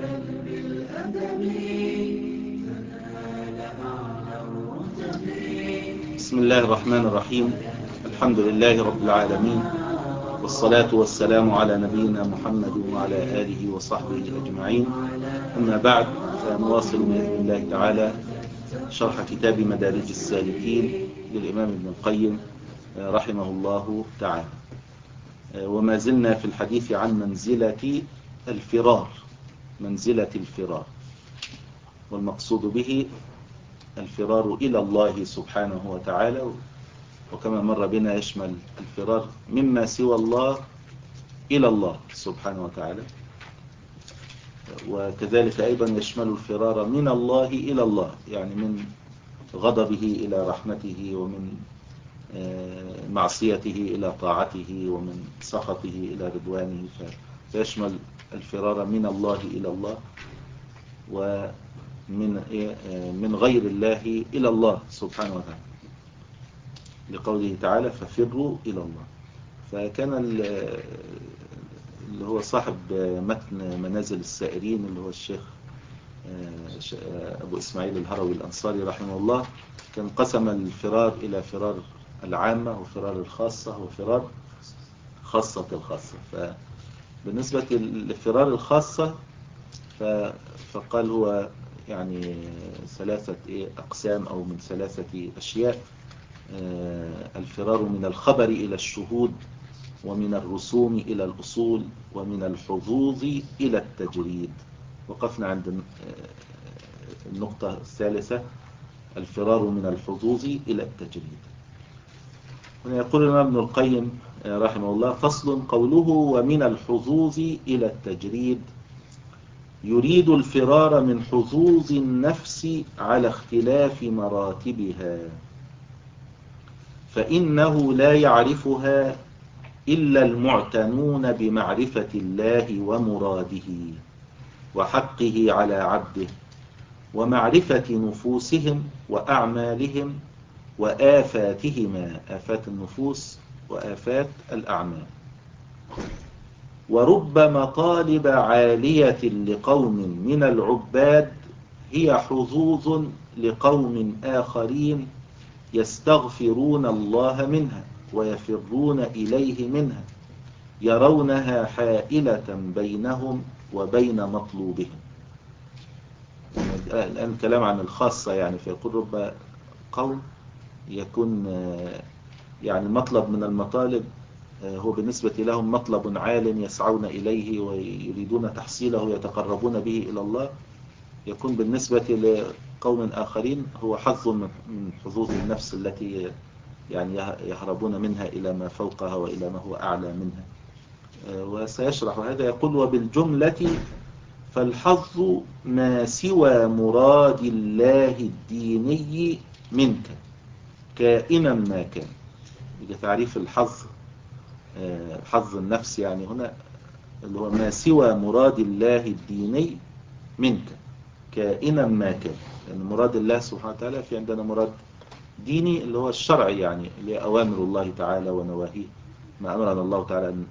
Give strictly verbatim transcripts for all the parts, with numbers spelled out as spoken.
بل بالأدب تنال أعلى الرتب. بسم الله الرحمن الرحيم. الحمد لله رب العالمين، والصلاة والسلام على نبينا محمد وعلى آله وصحبه أجمعين. أما بعد، فنواصل بإذن الله تعالى شرح كتاب مدارج السالكين للإمام ابن القيم رحمه الله تعالى، وما زلنا في الحديث عن منزلة الفرار منزلة الفرار والمقصود به الفرار إلى الله سبحانه وتعالى، وكما مر بنا يشمل الفرار مما سوى الله إلى الله سبحانه وتعالى، وكذلك أيضا يشمل الفرار من الله إلى الله، يعني من غضبه إلى رحمته، ومن معصيته إلى طاعته، ومن سخطه إلى رضوانه. فيشمل الفرار من الله إلى الله، ومن من غير الله إلى الله سبحانه وتعالى، لقوله تعالى ففروا إلى الله. فكان اللي هو صاحب متن منازل السائرين اللي هو الشيخ أبو إسماعيل الهروي الأنصاري رحمه الله، كان قسم الفرار إلى فرار العامة وفرار الخاصة وفرار خاصة الخاصة. فبالنسبة للفرار الخاصة فقال هو يعني ثلاثة أقسام أو من ثلاثة أشياء: الفرار من الخبر إلى الشهود، ومن الرسوم إلى الأصول، ومن الحظوظ إلى التجريد. وقفنا عند النقطة الثالثة، الفرار من الحظوظ إلى التجريد. هنا يقول الإمام ابن القيم رحمه الله: فصل. قوله ومن الحظوظ إلى التجريد يريد الفرار من حظوظ النفس على اختلاف مراتبها، فإنه لا يعرفها إلا المعتنون بمعرفة الله ومراده وحقه على عبده، ومعرفة نفوسهم وأعمالهم وآفاتهما، آفات النفوس وآفات الأعمال. ورب مطالب عالية لقوم من العباد هي حظوظ لقوم آخرين يستغفرون الله منها ويفرون إليه منها، يرونها حائلة بينهم وبين مطلوبهم. الآن كلام عن الخاصة، يعني فيقول رب قوم يكون يعني مطلب من المطالب هو بالنسبة لهم مطلب عال يسعون إليه ويريدون تحصيله ويتقربون به إلى الله، يكون بالنسبة لقوم آخرين هو حظ من حظوظ النفس التي يعني يهربون منها إلى ما فوقها وإلى ما هو أعلى منها. وسيشرح هذا. يقول: وبالجملة فالحظ ما سوى مراد الله الديني منك كائنا ما كان. يجي تعريف الحظ، حظ النفس يعني هنا اللي هو ما سوى مراد الله الديني منك كائنا ما كان. لأن يعني مراد الله سبحانه وتعالى في عندنا مراد ديني اللي هو الشرعي، يعني اللي هي أوامر الله تعالى ونواهيه، ما أمرنا الله تعالى أن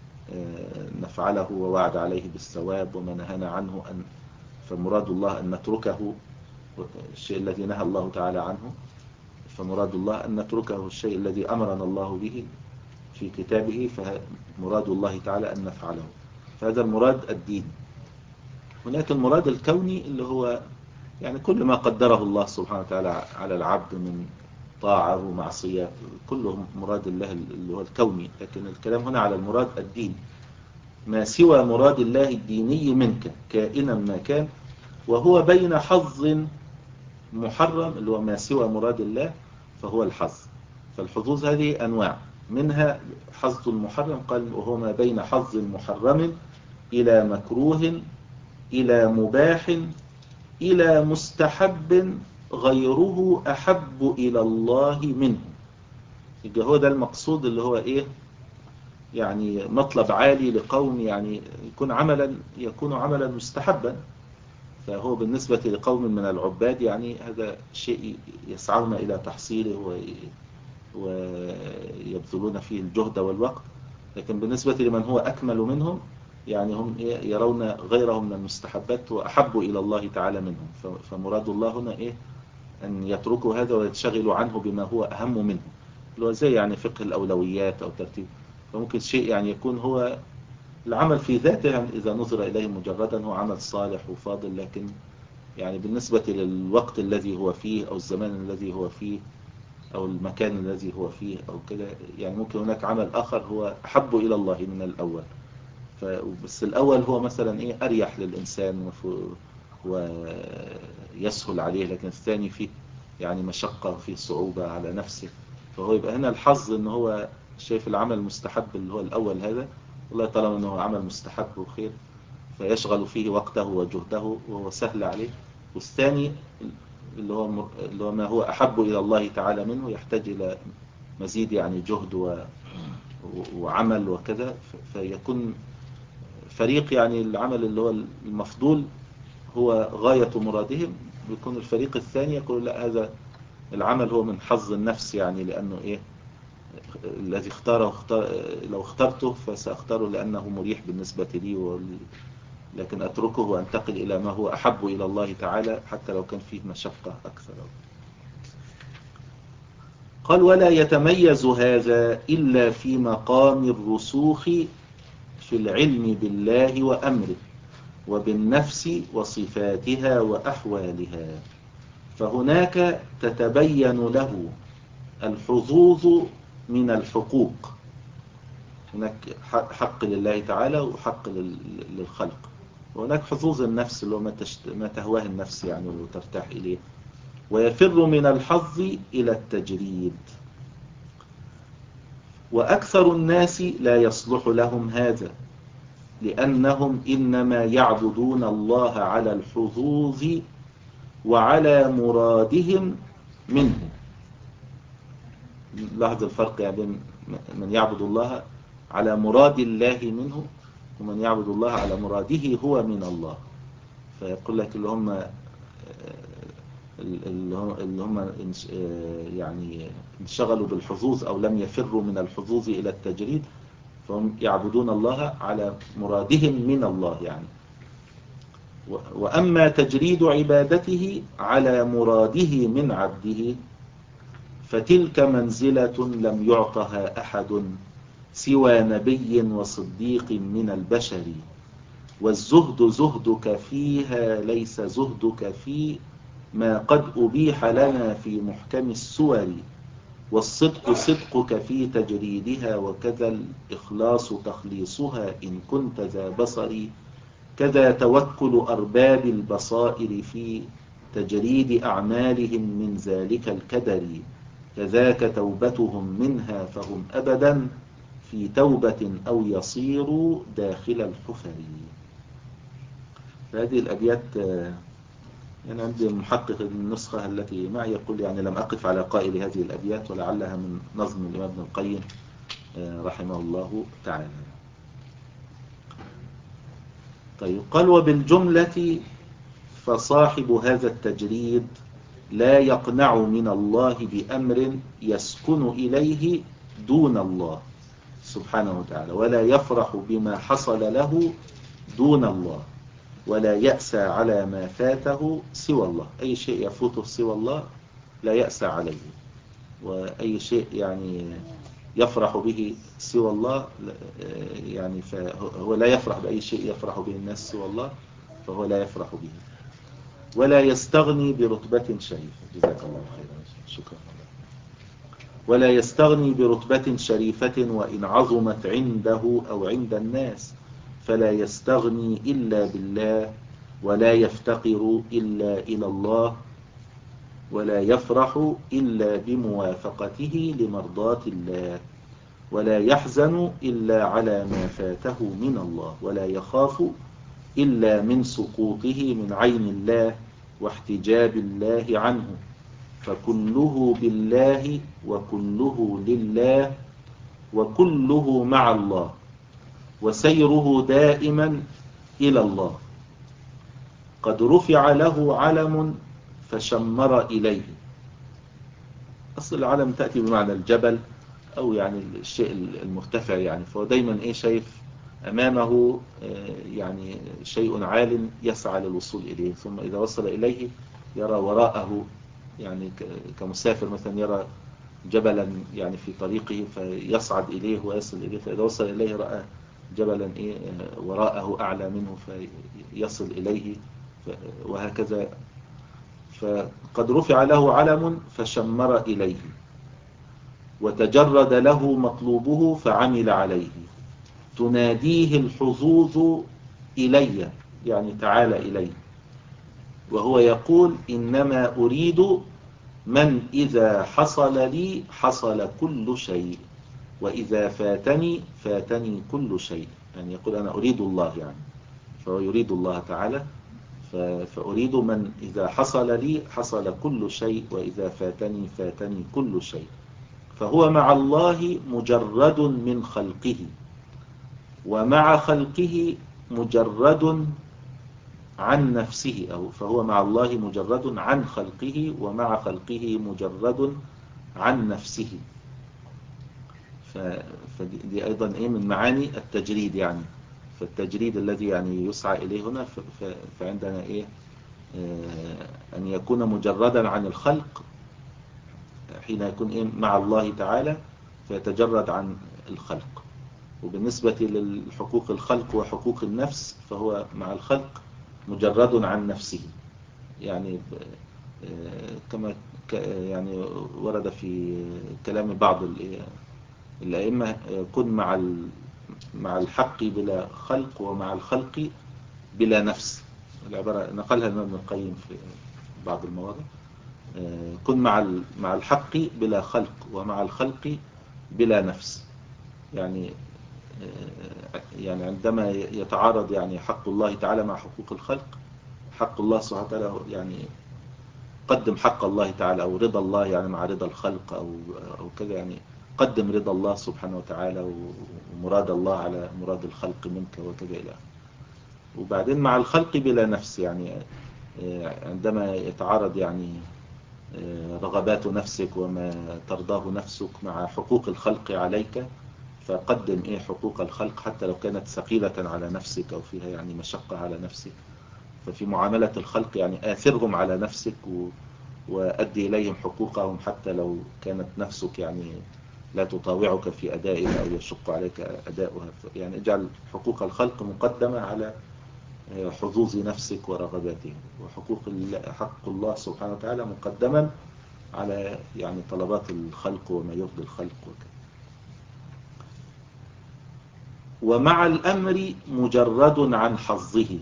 نفعله ووعد عليه بالثواب، وما نهانا عنه أن فمراد الله أن نتركه الشيء الذي نهى الله تعالى عنه، فمراد الله أن نتركه الشيء الذي أمرنا الله به في كتابه، فمراد الله تعالى أن نفعله. فهذا المراد الديني. هناك المراد الكوني اللي هو يعني كل ما قدره الله سبحانه وتعالى على العبد من طاعة ومعصية، كله مراد الله اللي هو الكوني. لكن الكلام هنا على المراد الديني، ما سوى مراد الله الديني منك كائنا ما كان، وهو بين حظ محرم اللي هو ما سوى مراد الله فهو الحظ. فالحظوظ هذه أنواع، منها حظ المحرم، قال وهو ما بين حظ محرم إلى مكروه إلى مباح إلى مستحب غيره أحب إلى الله منه. يبقى هو ده المقصود اللي هو إيه؟ يعني مطلب عالي لقوم، يعني يكون عملا يكون عملا مستحبا. فهو بالنسبة لقوم من العباد يعني هذا شيء يسعون إلى تحصيله ويبذلون فيه الجهد والوقت. لكن بالنسبة لمن هو أكمل منهم يعني هم إيه يرون غيرهم من المستحبات وأحبوا إلى الله تعالى منهم. فمراد الله هنا إيه أن يتركوا هذا ويتشغلوا عنه بما هو أهم منه، اللي هو زي يعني فقه الأولويات أو ترتيب. فممكن شيء يعني يكون هو العمل في ذاته يعني إذا نظر إليه مجردا هو عمل صالح وفاضل، لكن يعني بالنسبة للوقت الذي هو فيه أو الزمان الذي هو فيه أو المكان الذي هو فيه أو كده، يعني ممكن هناك عمل آخر هو أحب إلى الله من الأول. بس الأول هو مثلا إيه أريح للإنسان ويسهل عليه، لكن الثاني فيه يعني مشقة وفيه صعوبة على نفسه. فهو يبقى هنا الحظ إن هو شايف العمل المستحب اللي هو الأول هذا، والله طالما إنه عمل مستحب وخير فيشغل فيه وقته وجهده وهو سهل عليه. والثاني اللي هو اللي هو ما هو أحب إلى الله تعالى منه يحتاج إلى مزيد يعني جهد و... وعمل وكذا، فيكون فريق يعني العمل اللي هو المفضول هو غاية مرادهم، بيكون الفريق الثاني يقول لا هذا العمل هو من حظ النفس، يعني لأنه إيه الذي اختاره اختار لو اخترته فسأختاره لأنه مريح بالنسبة لي و... لكن أتركه وأنتقل إلى ما هو أحب إلى الله تعالى حتى لو كان فيه مشقة أكثر. قال ولا يتميز هذا إلا في مقام الرسوخ في العلم بالله وأمره وبالنفس وصفاتها وأحوالها، فهناك تتبين له الحظوظ من الحقوق. هناك حق لله تعالى وحق للخلق، وهناك حظوظ النفس اللي هو ما, تشت... ما تهواه النفس يعني وترتاح إليه، ويفر من الحظ إلى التجريد. وأكثر الناس لا يصلح لهم هذا، لأنهم إنما يعبدون الله على الحظوظ وعلى مرادهم منه. لاحظ الفرق يعني بين من يعبد الله على مراد الله منه ومن يعبد الله على مراده هو من الله. فيقول لك اللي هم اللي هم يعني انشغلوا بالحظوظ أو لم يفروا من الحظوظ إلى التجريد، فهم يعبدون الله على مرادهم من الله يعني. وأما تجريد عبادته على مراده من عبده فتلك منزلة لم يعطها أحد سوى نبي وصديق من البشر، والزهد زهدك فيها ليس زهدك في ما قد أبيح لنا في محكم السور، والصدق صدقك في تجريدها وكذا الإخلاص تخليصها إن كنت ذا بصر، كذا توكل أرباب البصائر في تجريد أعمالهم من ذلك الكدر، كذاك توبتهم منها فهم أبدا في توبة أو يصيروا داخل الحفر. هذه الأبيات يعني عندي محقق النسخة التي معي يقول يعني لم أقف على قائل هذه الأبيات ولعلها من نظم الإمام ابن القيم رحمه الله تعالى. طيب قال وبالجملة فصاحب هذا التجريد لا يقنع من الله بأمر يسكن إليه دون الله سبحانه وتعالى، ولا يفرح بما حصل له دون الله، ولا يأسى على ما فاته سوى الله. أي شيء يفوته سوى الله لا يأسى عليه، وأي شيء يعني يفرح به سوى الله يعني فهو لا يفرح بأي شيء يفرح به الناس سوى الله، فهو لا يفرح به. ولا يستغني برتبة شريفة. جزاك الله خيرا. شكرا. ولا يستغني برتبة شريفة وإن عظمت عنده أو عند الناس، فلا يستغني إلا بالله، ولا يفتقر إلا إلى الله، ولا يفرح إلا بموافقته لمرضاة الله، ولا يحزن إلا على ما فاته من الله، ولا يخاف إلا من سقوطه من عين الله واحتجاب الله عنه، فكله بالله وكله لله وكله مع الله، وسيره دائما إلى الله. قد رفع له علم فشمر إليه. أصل العلم تأتي بمعنى الجبل أو يعني الشيء المرتفع يعني، فهو دايما إيه شايف أمامه يعني شيء عال يسعى للوصول إليه، ثم إذا وصل إليه يرى وراءه، يعني كمسافر مثلا يرى جبلا يعني في طريقه فيصعد إليه ويصل إليه، فإذا وصل إليه رأى جبلا إيه وراءه أعلى منه فيصل إليه، وهكذا. فقد رفع له علم فشمر إليه، وتجرد له مطلوبه فعمل عليه، تناديه الحظوظ إلي، يعني تعال إلي، وهو يقول إنما أريد من إذا حصل لي حصل كل شيء، وإذا فاتني فاتني كل شيء. يعني يقول أنا أريد الله، يعني فهو يريد الله تعالى، فأريد من إذا حصل لي حصل كل شيء، وإذا فاتني فاتني كل شيء. فهو مع الله مجرد من خلقه، ومع خلقه مجرد عن نفسه، أو فهو مع الله مجرد عن خلقه، ومع خلقه مجرد عن نفسه. فدي أيضا إيه من معاني التجريد، يعني فالتجريد الذي يعني يسعى إليه هنا، فعندنا إيه أن يكون مجردا عن الخلق حين يكون إيه مع الله تعالى، فيتجرد عن الخلق. وبالنسبة للحقوق الخلق وحقوق النفس فهو مع الخلق مجرد عن نفسه، يعني كما يعني ورد في كلام بعض الأئمة كن مع مع الحق بلا خلق، ومع الخلق بلا نفس. العبارة نقلها الإمام ابن القيم في بعض المواضع، كن مع مع الحق بلا خلق، ومع الخلق بلا نفس. يعني يعني عندما يتعارض يعني حق الله تعالى مع حقوق الخلق، حق الله سبحانه وتعالى يعني قدم حق الله تعالى أو رضا الله يعني مع رضا الخلق أو أو كذا، يعني قدم رضا الله سبحانه وتعالى ومراد الله على مراد الخلق منك وكذا إلى. وبعدين مع الخلق بلا نفس، يعني عندما يتعارض يعني رغبات نفسك وما ترضاه نفسك مع حقوق الخلق عليك، فقدم إيه حقوق الخلق حتى لو كانت ثقيلة على نفسك أو فيها يعني مشقة على نفسك. ففي معاملة الخلق يعني آثرهم على نفسك وأدي إليهم حقوقهم حتى لو كانت نفسك يعني لا تطاوعك في أدائها أو يشق عليك أداؤها. يعني اجعل حقوق الخلق مقدمة على حظوظ نفسك ورغباتها، وحقوق حق الله سبحانه وتعالى مقدما على يعني طلبات الخلق وما يرضي الخلق وكذا. ومع الأمر مجرد عن حظه،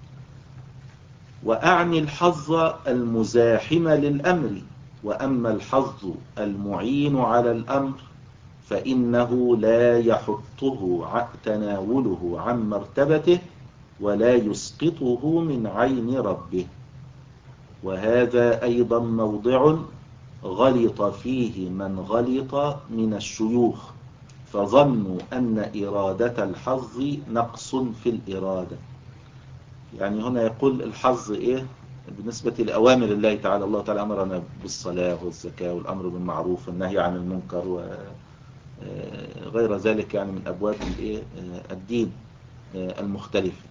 وأعني الحظ المزاحم للأمر، وأما الحظ المعين على الأمر فإنه لا يحطه تناوله عن مرتبته، ولا يسقطه من عين ربه. وهذا أيضا موضع غلط فيه من غلط من الشيوخ، فظنوا أن إرادة الحظ نقص في الإرادة. يعني هنا يقول الحظ إيه بالنسبة لأوامر الله تعالى. الله تعالى أمرنا بالصلاة والزكاة والأمر بالمعروف والنهي عن المنكر وغير ذلك، يعني من أبواب الدين المختلفة.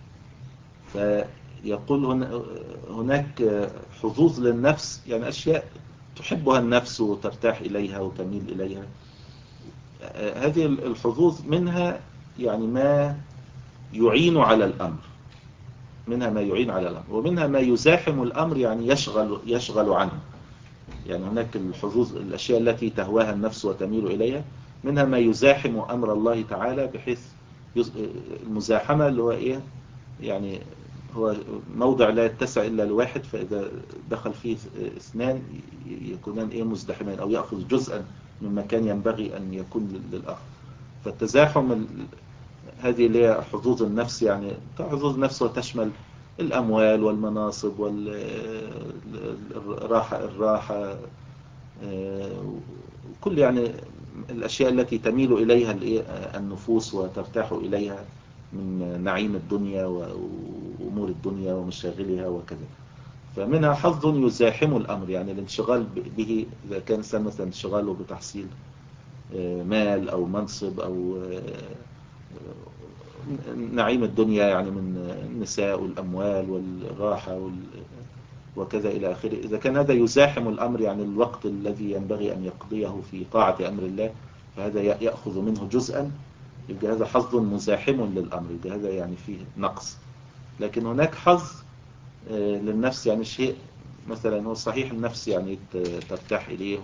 فيقول هناك حظوظ للنفس، يعني أشياء تحبها النفس وترتاح إليها وتميل إليها. هذه الحظوظ منها يعني ما يعين على الأمر، منها ما يعين على الأمر، ومنها ما يزاحم الأمر يعني يشغل يشغل عنه. يعني هناك الحظوظ الأشياء التي تهواها النفس وتميل إليها، منها ما يزاحم أمر الله تعالى، بحيث المزاحمة اللي هو إيه يعني هو موضع لا يتسع إلا لواحد، فإذا دخل فيه اثنان يكونان إيه مزدحمين، أو يأخذ جزءا من مكان ينبغي أن يكون للآخر. فالتزاحم هذه اللي هي حظوظ النفس، يعني حظوظ النفس وتشمل الأموال والمناصب والراحة الراحة كل يعني الأشياء التي تميل إليها النفوس وترتاح إليها من نعيم الدنيا وأمور الدنيا ومشاغلها وكذا. فمنها حظ يزاحم الأمر، يعني الانشغال به إذا كان إنسان مثلا انشغاله بتحصيل مال أو منصب أو نعيم الدنيا يعني من النساء والأموال والراحة وال... وكذا إلى آخره. إذا كان هذا يزاحم الأمر يعني الوقت الذي ينبغي أن يقضيه في طاعة أمر الله، فهذا يأخذ منه جزءا، يبقى هذا حظ مزاحم للأمر، يبقى هذا يعني فيه نقص. لكن هناك حظ للنفس، يعني شيء مثلا هو صحيح النفس يعني ترتاح إليه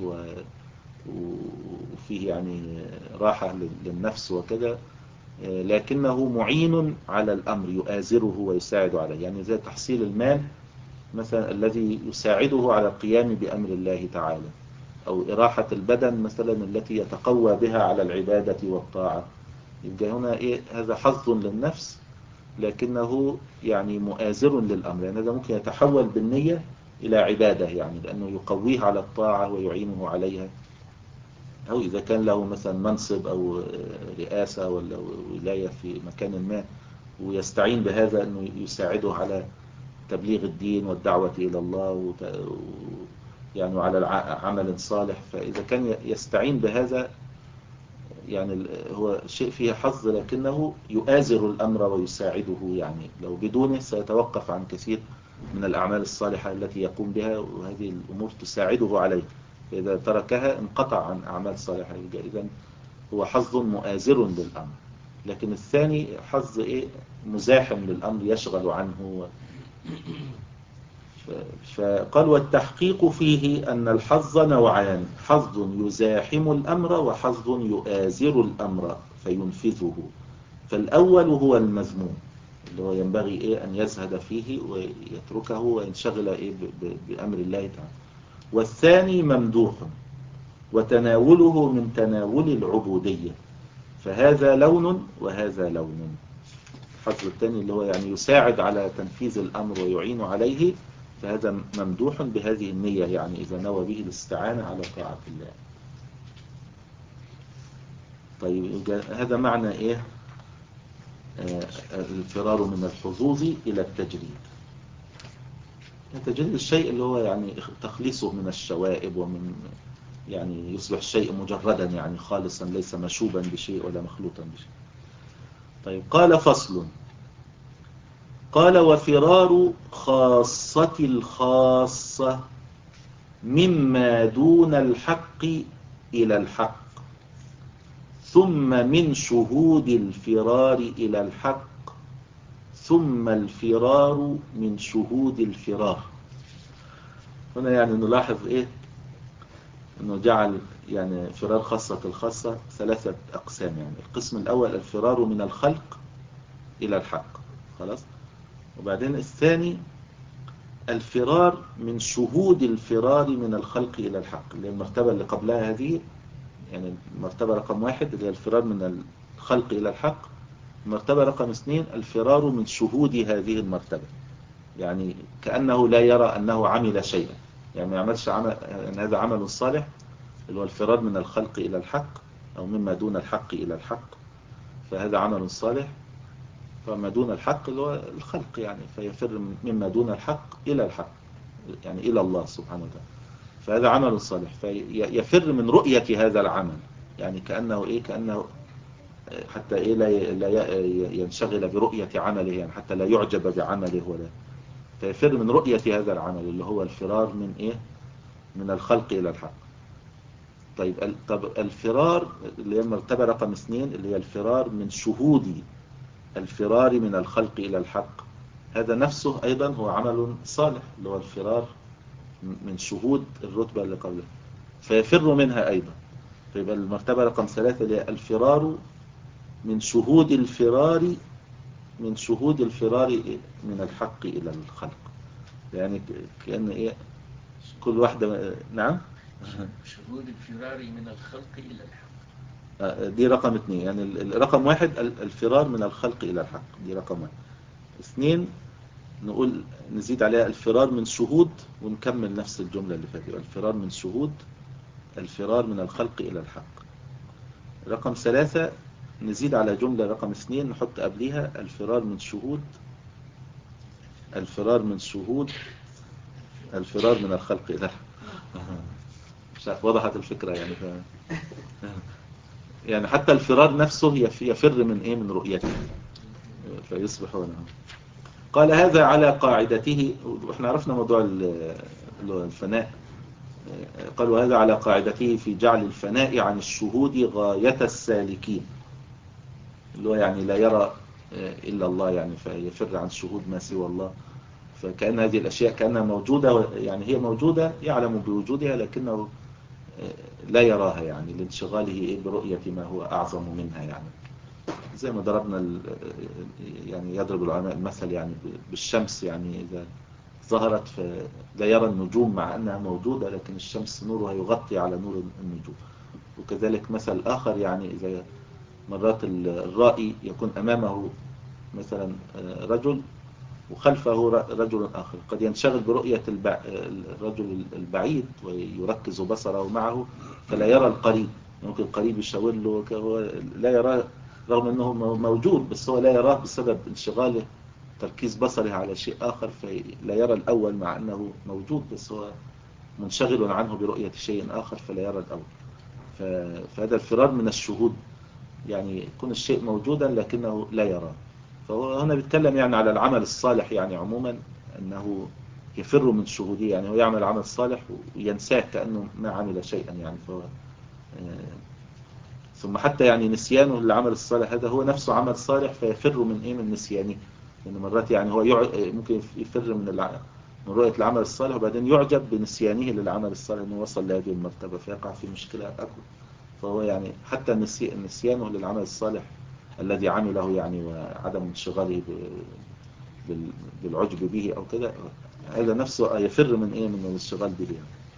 وفيه يعني راحة للنفس وكذا، لكنه معين على الأمر، يؤازره ويساعد عليه، يعني زي تحصيل المال مثلا الذي يساعده على القيام بأمر الله تعالى، أو إراحة البدن مثلا التي يتقوى بها على العبادة والطاعة. يبقى هنا إيه؟ هذا حظ للنفس لكنه يعني مؤازر للأمر، يعني هذا ممكن يتحول بالنية إلى عبادة، يعني لأنه يقويه على الطاعة ويعينه عليها. أو إذا كان له مثلا منصب أو رئاسة ولا ولاية في مكان ما، ويستعين بهذا أنه يساعده على تبليغ الدين والدعوة إلى الله وت... يعني على عمل صالح، فإذا كان يستعين بهذا يعني هو شيء فيه حظ لكنه يؤازر الأمر ويساعده، يعني لو بدونه سيتوقف عن كثير من الأعمال الصالحة التي يقوم بها، وهذه الأمور تساعده عليه، فإذا تركها انقطع عن أعمال صالحة. إذن هو حظ مؤازر للأمر. لكن الثاني حظ إيه؟ مزاحم للأمر، يشغل عنه. فقال والتحقيق فيه أن الحظ نوعان: حظ يزاحم الأمر وحظ يؤازر الأمر فينفذه. فالأول هو المذموم اللي هو ينبغي إيه أن يزهد فيه ويتركه وينشغل إيه بأمر الله تعالى. والثاني ممدوح وتناوله من تناول العبودية، فهذا لون وهذا لون. الحظ الثاني اللي هو يعني يساعد على تنفيذ الأمر ويعين عليه، فهذا ممدوح بهذه النية، يعني إذا نوى به الاستعانة على طاعة الله. طيب هذا معنى إيه؟ آه الفرار من الحظوظ إلى التجريد. تجريد الشيء اللي هو يعني تخليصه من الشوائب، ومن يعني يصبح الشيء مجردا يعني خالصا، ليس مشوبا بشيء ولا مخلوطا بشيء. طيب قال فصل. قال وفرار خاصة الخاصة مما دون الحق إلى الحق، ثم من شهود الفرار إلى الحق، ثم الفرار من شهود الفرار. هنا يعني نلاحظ إيه؟ أنه جعل يعني فرار خاصة الخاصة ثلاثة أقسام. يعني القسم الأول الفرار من الخلق إلى الحق، خلاص. وبعدين الثاني الفرار من شهود الفرار من الخلق إلى الحق، اللي المرتبة اللي قبلها هذه، يعني المرتبة رقم واحد اللي هي الفرار من الخلق إلى الحق. المرتبة رقم اثنين الفرار من شهود هذه المرتبة، يعني كأنه لا يرى أنه عمل شيئا، يعني ما يعملش عمل، يعني هذا عمل صالح اللي هو الفرار من الخلق إلى الحق، أو مما دون الحق إلى الحق، فهذا عمل صالح. فما دون الحق اللي هو الخلق، يعني فيفر مما دون الحق إلى الحق، يعني إلى الله سبحانه وتعالى، فهذا عمل صالح. فيفر من رؤية هذا العمل، يعني كأنه إيه كأنه حتى إيه لا ينشغل برؤية عمله، يعني حتى لا يعجب بعمله ولا، فيفر من رؤية هذا العمل اللي هو الفرار من إيه من الخلق إلى الحق. طيب طب الفرار اللي هي المرتبة رقم اثنين اللي هي الفرار من شهود الفرار من الخلق إلى الحق، هذا نفسه أيضا هو عمل صالح، اللي هو الفرار من شهود الرتبة اللي قبلها، فيفر منها أيضا. فيبقى المرتبة رقم ثلاثة اللي هي الفرار من شهود الفرار من شهود الفرار من الحق إلى الخلق، يعني كأن إيه كل واحدة. نعم، شهود الفرار من الخلق إلى الحق، دي رقم اثنين. يعني الرقم واحد الفرار من الخلق إلى الحق، دي رقم واحد. اثنين نقول نزيد عليها الفرار من شهود، ونكمل نفس الجملة اللي فاتت، الفرار من شهود الفرار من الخلق إلى الحق. رقم ثلاثة نزيد على جملة رقم اثنين نحط قبلها الفرار من شهود الفرار من شهود الفرار من الخلق إلى الحق. مش عارف وضحت الفكرة يعني ف... يعني حتى الفرار نفسه يفر من ايه من رؤيته، فيصبحون. قال هذا على قاعدته، واحنا عرفنا موضوع الفناء. قالوا هذا على قاعدته في جعل الفناء عن الشهود غاية السالكين، اللي هو يعني لا يرى إلا الله، يعني فيفر عن شهود ما سوى الله. فكأن هذه الأشياء كأنها موجودة، يعني هي موجودة يعلم بوجودها لكنه لا يراها، يعني لانشغاله برؤية ما هو أعظم منها. يعني زي ما ضربنا، يعني يضرب العلماء المثل يعني بالشمس، يعني إذا ظهرت فلا يرى النجوم مع أنها موجودة، لكن الشمس نورها يغطي على نور النجوم. وكذلك مثل آخر، يعني إذا مرات الرائي يكون أمامه مثلا رجل وخلفه رجل آخر، قد ينشغل برؤية الرجل البعيد ويركز بصره معه فلا يرى القريب. ممكن القريب يشاور له، هو لا يراه رغم أنه موجود، بس هو لا يراه بسبب انشغاله تركيز بصره على شيء آخر، فلا يرى الأول مع أنه موجود، بس هو منشغل عنه برؤية شيء آخر فلا يرى الأول. فهذا الفرار من الشهود، يعني يكون الشيء موجودا لكنه لا يراه. فهو هنا بيتكلم يعني على العمل الصالح، يعني عموما أنه يفر من شهوده، يعني هو يعمل عمل صالح وينساه كأنه ما عمل شيئا. يعني فهو ثم حتى يعني نسيانه للعمل الصالح هذا هو نفسه عمل صالح، فيفر من إيه؟ من نسيانه. لأن يعني مرات يعني هو يع... ممكن يفر من الع... من رؤية العمل الصالح، وبعدين يعجب بنسيانه للعمل الصالح أنه وصل لهذه المرتبة، فيقع في مشكلة أكبر. فهو يعني حتى النسي... نسيانه للعمل الصالح الذي عمله، يعني وعدم انشغاله ب... بال... بالعجب به أو كده، هذا نفسه يفر من إيه؟ من الانشغال به.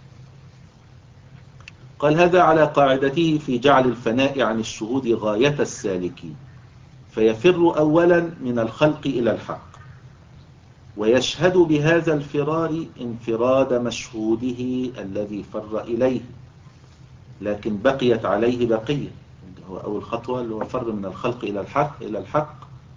قال هذا على قاعدته في جعل الفناء عن الشهود غاية السالكين، فيفر أولا من الخلق إلى الحق، ويشهد بهذا الفرار انفراد مشهوده الذي فر إليه، لكن بقيت عليه بقية. هو أول خطوة اللي هو فر من الخلق إلى الحق إلى الحق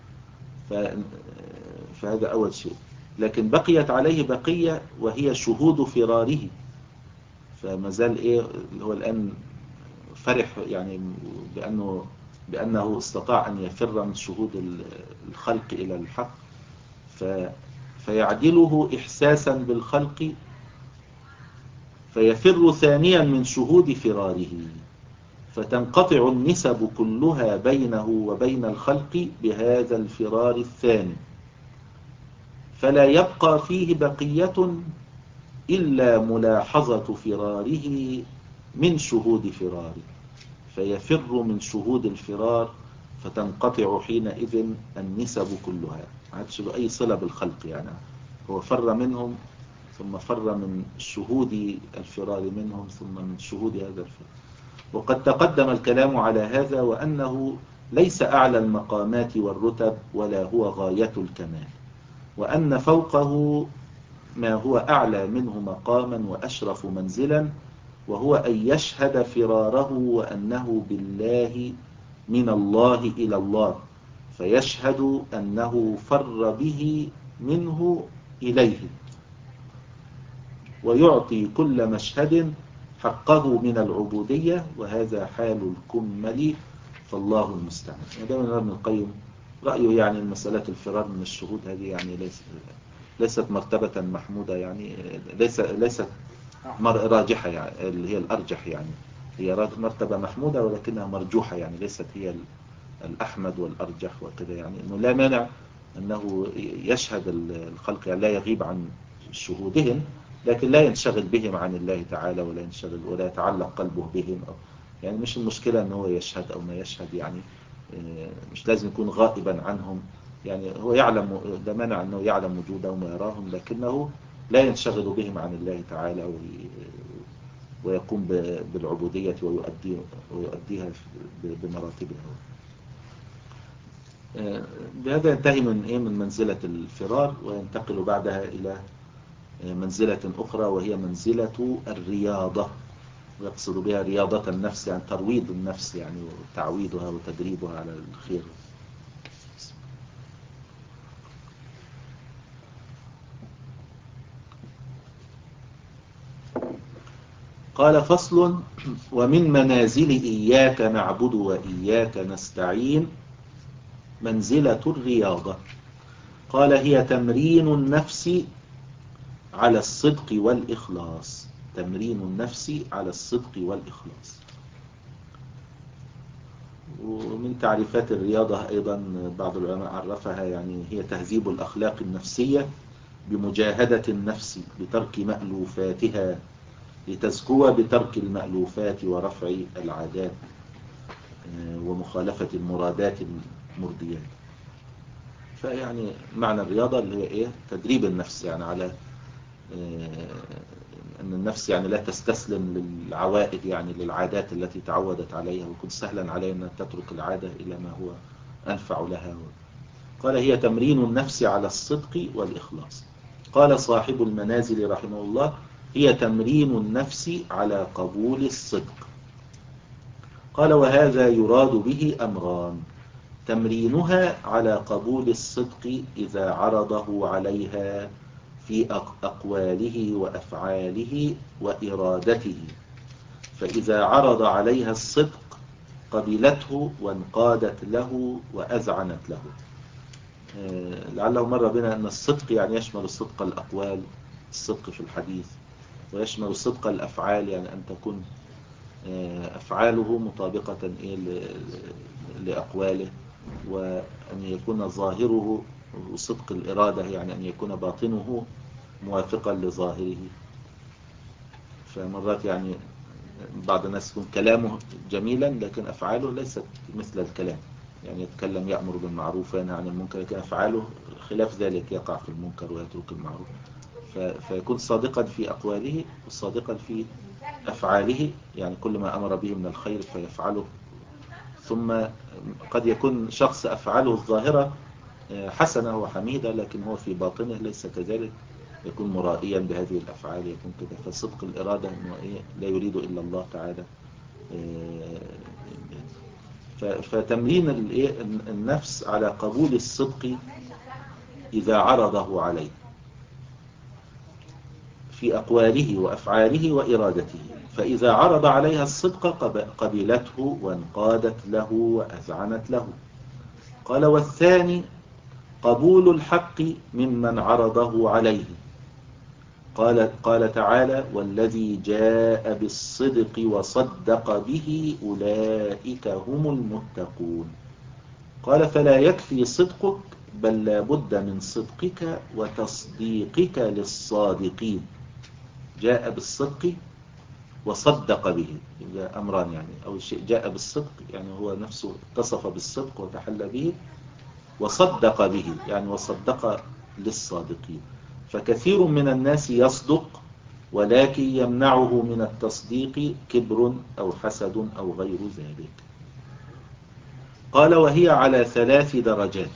فهذا أول شيء. لكن بقيت عليه بقية وهي شهود فراره، فما زال إيه اللي هو الآن فرح يعني بأنه بأنه استطاع أن يفر من شهود الخلق إلى الحق، ف فيعدله إحساسا بالخلق، فيفر ثانيا من شهود فراره، فتنقطع النسب كلها بينه وبين الخلق بهذا الفرار الثاني، فلا يبقى فيه بقية إلا ملاحظة فراره من شهود فراره، فيفر من شهود الفرار، فتنقطع حينئذ النسب كلها، ما عادش له أي صلة بالخلق. يعني هو فر منهم، ثم فر من شهود الفرار منهم، ثم من شهود هذا الفرار. وقد تقدم الكلام على هذا، وأنه ليس أعلى المقامات والرتب ولا هو غاية الكمال، وأن فوقه ما هو أعلى منه مقاما وأشرف منزلا، وهو أن يشهد فراره وأنه بالله من الله إلى الله، فيشهد أنه فر به منه إليه، ويعطي كل مشهد حقه من العبودية، وهذا حال الكمل، فالله المستعان. هذا من ابن القيم رأيه، يعني المسألة الفرار من الشهود هذه يعني ليست ليست مرتبة محمودة، يعني ليس ليست راجحة، يعني اللي هي الأرجح، يعني هي مرتبة محمودة ولكنها مرجوحة، يعني ليست هي الأحمد والأرجح وكذا. يعني إنه لا مانع أنه يشهد الخلق، يعني لا يغيب عن شهودهم، لكن لا ينشغل بهم عن الله تعالى، ولا ينشغل ولا يتعلق قلبه بهم. أو يعني مش المشكلة أنه يشهد أو ما يشهد، يعني مش لازم يكون غائبا عنهم، يعني هو يعلم، لا مانع أنه يعلم وجودهم ويراهم، لكنه لا ينشغل بهم عن الله تعالى، ويقوم بالعبودية ويؤدي ويؤديها بمراتبها. بهذا ينتهي من إيه من منزلة الفرار، وينتقل بعدها إلى منزلة أخرى، وهي منزلة الرياضة، ويقصد بها رياضة النفس، يعني ترويض النفس، يعني وتعويدها وتدريبها على الخير. قال فصل: ومن منازل إياك نعبد وإياك نستعين منزلة الرياضة. قال هي تمرين النفس على الصدق والإخلاص. تمرين النفس على الصدق والإخلاص. ومن تعريفات الرياضة أيضا بعض العلماء عرفها يعني هي تهذيب الأخلاق النفسية بمجاهدة النفس بترك مألوفاتها لتزكو بترك المألوفات ورفع العادات ومخالفة المرادات المرديات. فيعني معنى الرياضة اللي هي إيه؟ تدريب النفس يعني على أن النفس يعني لا تستسلم للعوائد يعني للعادات التي تعودت عليها ويكون سهلا عليها أن تترك العادة إلى ما هو أنفع لها. قال هي تمرين النفس على الصدق والإخلاص. قال صاحب المنازل رحمه الله هي تمرين النفس على قبول الصدق. قال وهذا يراد به أمران: تمرينها على قبول الصدق إذا عرضه عليها في أقواله وأفعاله وإرادته، فإذا عرض عليها الصدق قبلته وانقادت له وأذعنت له. لعله مر بنا أن الصدق يعني يشمل الصدق الأقوال، الصدق في الحديث، ويشمل الصدق الأفعال يعني أن تكون أفعاله مطابقة لأقواله، وأن يكون ظاهره صدق الإرادة يعني أن يكون باطنه موافقا لظاهره. فمرات يعني بعض الناس يكون كلامه جميلا لكن أفعاله ليست مثل الكلام، يعني يتكلم يأمر بالمعروف وينهى عن المنكر لكن أفعاله خلاف ذلك، يقع في المنكر ويترك المعروف. فيكون صادقا في أقواله وصادقا في أفعاله، يعني كل ما أمر به من الخير فيفعله. ثم قد يكون شخص أفعاله الظاهرة حسنة وحميدة لكن هو في باطنه ليس كذلك، يكون مرائيا بهذه الأفعال، يكون كده. فصدق الإرادة إنه إيه لا يريد إلا الله تعالى. فتمرين النفس على قبول الصدق إذا عرضه عليه في أقواله وأفعاله وإرادته، فإذا عرض عليها الصدق قبلته وانقادت له وأذعنت له. قال والثاني قبول الحق ممن عرضه عليه. قال, قال تعالى والذي جاء بالصدق وصدق به أولئك هم المتقون. قال فلا يكفي صدقك بل لا بد من صدقك وتصديقك للصادقين. جاء بالصدق وصدق به، أمران يعني. أول شيء جاء بالصدق يعني هو نفسه اتصف بالصدق وتحلى به، وصدق به يعني وصدق للصادقين. فكثير من الناس يصدق ولكن يمنعه من التصديق كبر أو حسد أو غير ذلك. قال وهي على ثلاث درجات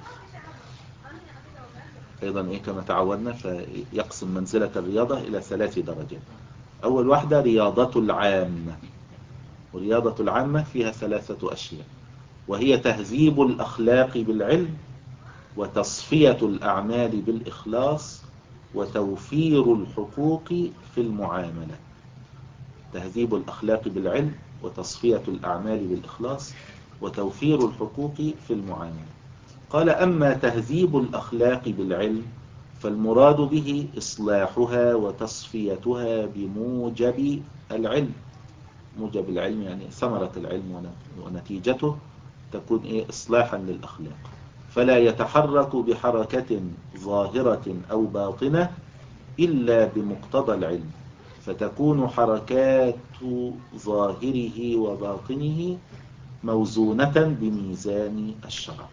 أيضا إيه كما تعودنا، فيقسم منزلة الرياضة إلى ثلاث درجات. أول واحدة رياضة العامة، ورياضة العامة فيها ثلاثة أشياء، وهي تهذيب الأخلاق بالعلم، وتصفية الأعمال بالإخلاص، وتوفير الحقوق في المعاملة. تهذيب الأخلاق بالعلم وتصفية الأعمال بالإخلاص وتوفير الحقوق في المعاملة. قال أما تهذيب الأخلاق بالعلم فالمراد به إصلاحها وتصفيتها بموجب العلم. موجب العلم يعني ثمرة العلم ونتيجته تكون إيه؟ إصلاحا للأخلاق، فلا يتحرك بحركة ظاهرة أو باطنة إلا بمقتضى العلم، فتكون حركات ظاهره وباطنه موزونة بميزان الشرع.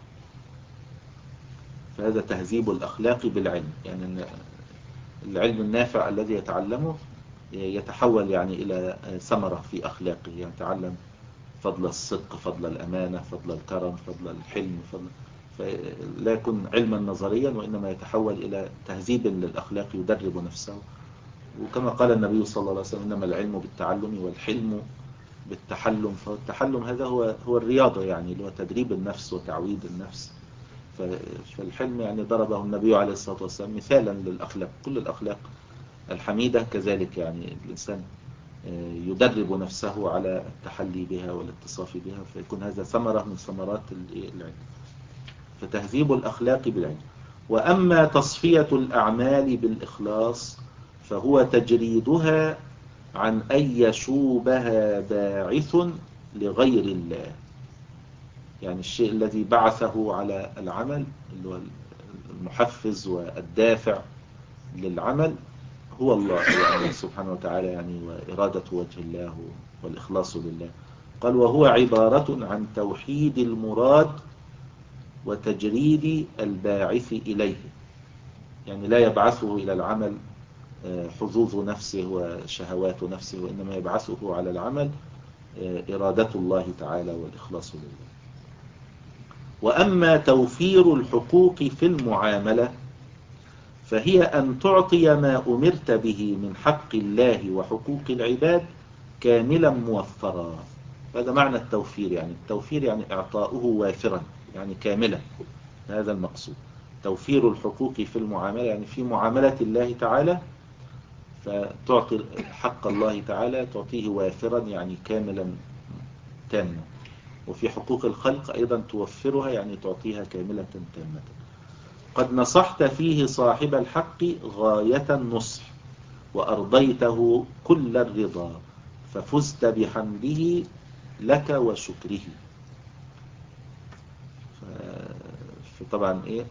فهذا تهذيب الأخلاق بالعلم، يعني العلم النافع الذي يتعلمه يتحول يعني إلى ثمرة في أخلاقه، يعني يتعلم فضل الصدق، فضل الأمانة، فضل الكرم، فضل الحلم، فضل فلا يكون علما نظريا وإنما يتحول إلى تهذيب للأخلاق يدرب نفسه. وكما قال النبي صلى الله عليه وسلم إنما العلم بالتعلم والحلم بالتحلم. فالتحلم هذا هو هو الرياضة يعني اللي هو تدريب النفس وتعويد النفس. فالحلم يعني ضربه النبي عليه الصلاة والسلام مثالا للأخلاق، كل الأخلاق الحميدة كذلك، يعني الإنسان يدرب نفسه على التحلي بها والاتصاف بها، فيكون هذا ثمرة من ثمرات العلم. فتهذيب الأخلاق بالعلم. وأما تصفية الأعمال بالإخلاص فهو تجريدها عن أن يشوبها باعث لغير الله. يعني الشيء الذي بعثه على العمل اللي هو المحفز والدافع للعمل هو الله يعني سبحانه وتعالى، يعني وإرادة وجه الله والإخلاص لله. قال وهو عبارة عن توحيد المراد وتجريد الباعث إليه. يعني لا يبعثه إلى العمل حظوظ نفسه وشهوات نفسه، وإنما يبعثه على العمل إرادة الله تعالى والإخلاص لله. وأما توفير الحقوق في المعاملة فهي أن تعطي ما أمرت به من حق الله وحقوق العباد كاملا موفرا. هذا معنى التوفير، يعني التوفير يعني إعطاؤه وافرا يعني كاملا، هذا المقصود. توفير الحقوق في المعاملة يعني في معاملة الله تعالى فتعطي حق الله تعالى تعطيه وافرا يعني كاملا تاما، وفي حقوق الخلق أيضا توفرها يعني تعطيها كاملة تامة. قد نصحت فيه صاحب الحق غاية النصح وأرضيته كل الرضا ففزت بحمده لك وشكره. فطبعا إيه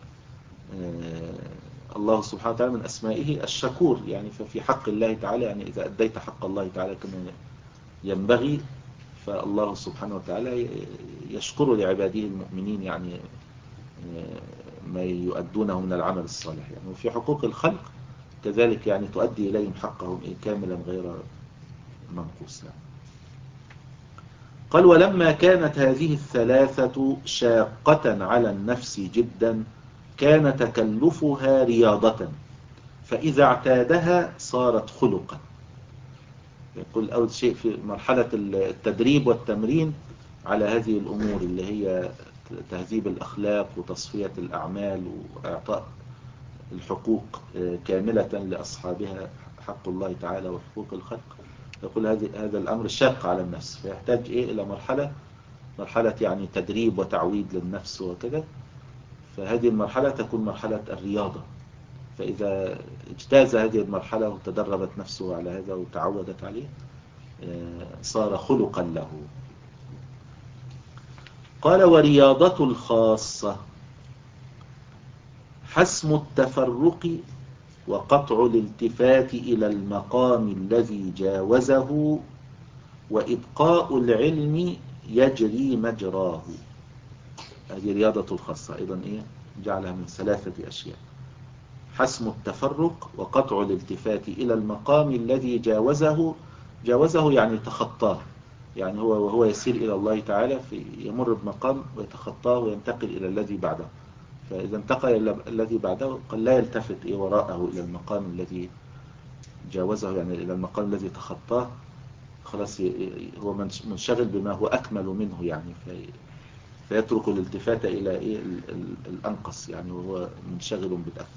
آه الله سبحانه وتعالى من أسمائه الشكور، يعني ففي حق الله تعالى يعني إذا أديت حق الله تعالى كما ينبغي فالله سبحانه وتعالى يشكر لعباده المؤمنين يعني ما يؤدونه من العمل الصالح يعني. وفي حقوق الخلق كذلك يعني تؤدي إليهم حقهم كاملا غير منقوص يعني. قال ولما كانت هذه الثلاثة شاقة على النفس جدا كان تكلفها رياضة، فإذا اعتادها صارت خلقا. يقول أول شيء في مرحلة التدريب والتمرين على هذه الأمور اللي هي تهذيب الأخلاق وتصفية الأعمال وإعطاء الحقوق كاملة لأصحابها حق الله تعالى وحقوق الخلق. يقول هذا الأمر شاق على النفس فيحتاج إيه إلى مرحلة مرحلة يعني تدريب وتعويد للنفس وكذا. فهذه المرحلة تكون مرحلة الرياضة، فإذا اجتاز هذه المرحلة وتدربت نفسه على هذا وتعودت عليه صار خلقا له. قال ورياضة الخاصة حسم التفرق وقطع الالتفات إلى المقام الذي جاوزه وإبقاء العلم يجري مجراه. هذه رياضة الخاصة أيضا إيه جعلها من ثلاثة أشياء: حسم التفرق وقطع الالتفات إلى المقام الذي جاوزه. جاوزه يعني تخطاه، يعني هو وهو يسير إلى الله تعالى في يمر بمقام ويتخطاه وينتقل إلى الذي بعده. فإذا انتقل إلى الذي بعده قد لا يلتفت إيه وراءه إلى المقام الذي جاوزه، يعني إلى المقام الذي تخطاه. خلاص هو منشغل بما هو أكمل منه يعني في فيترك الالتفات إلى إيه الأنقص يعني وهو منشغل بالأكمل.